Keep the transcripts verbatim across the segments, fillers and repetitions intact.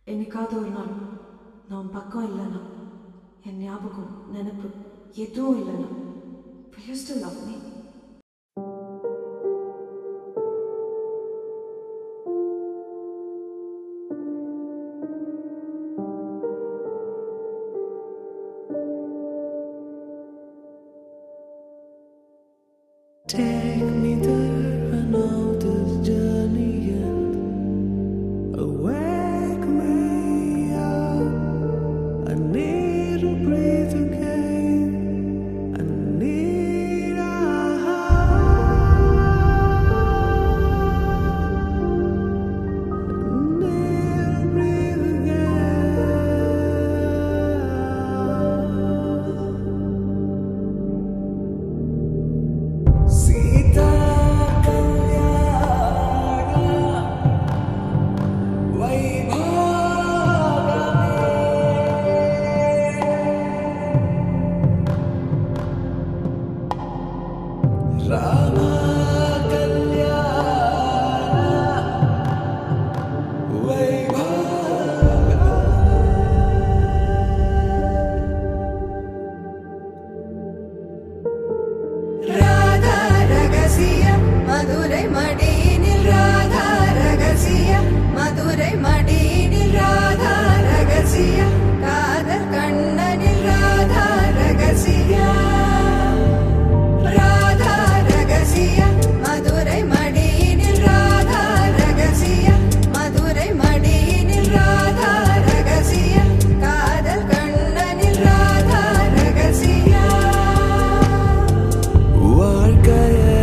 என்னைக்காவது ஒரு நாள் நான் பக்கம் இல்லைனா என் ஞாபகம் நினைப்பு எதுவும் இல்லைனா will you still love me? Take me there, I know this journey ends. Awake me up, I need to breathe again. I need a heart. I need to breathe again. Sita Rama Kalyana Vaibhagame Radha Ragasya Madurai Madinil Radha Ragasya Madurai Madinil Radha Ragasya Kadal Kannanil Radha Ragasya Radha Ragasya Madurai Madinil Radha Ragasya Madurai Madinil Radha Ragasya Kadal Kannanil Radha Ragasya வாழ்க்கையே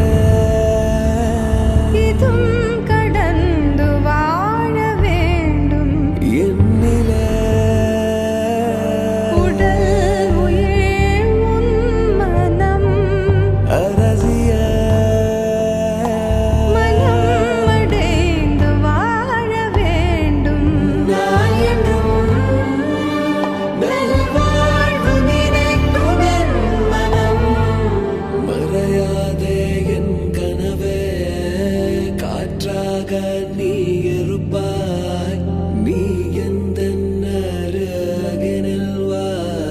இதும் கடந்து வாழ வேண்டும் என்னிலே உடல் உயிர் உன் மனம் அரசிய மனம் அடைந்து வாழ வேண்டும் நான் என்றும் நல்வாழ்வு நினைக்கும் என் மனம் மறையாதே என் கனவே காற்றாக நீ இருப்பாய் நீ எந்த அருகினில் வா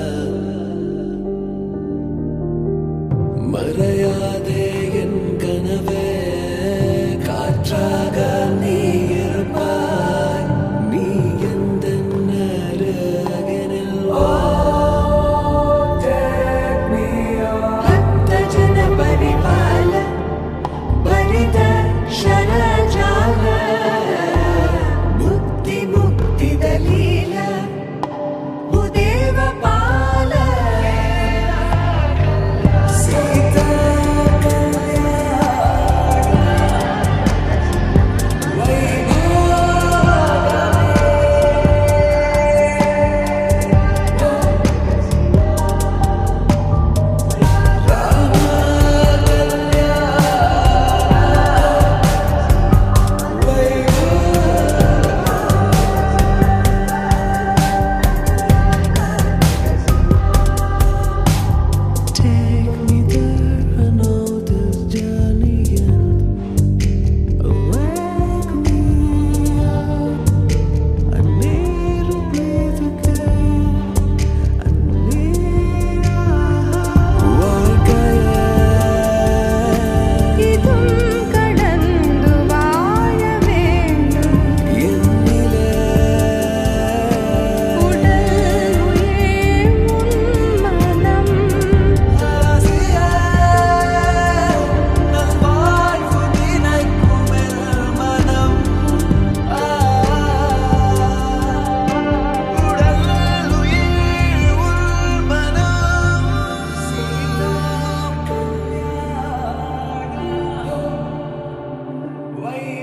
மறையாதே என் கனவே காற்றாக நீ இருப்பாய் நீ எந்த அருகினில் வா भक्त जन परिपाल परित शरजाल मुक्ति मुक्ति दलील भूदेव पाल Sita Take me there, I know this journey ends. Awake me up, I need to breathe again. I need a heart. இதும் கடந்து வாழ வேண்டும் என்னிலே உடல் உயிர் உன் மனம் அரசிய நல்வாழ்வு நினைக்கும் என் மனம் உடல் உயிர் உள் மனம் சீதா கல்யாண வை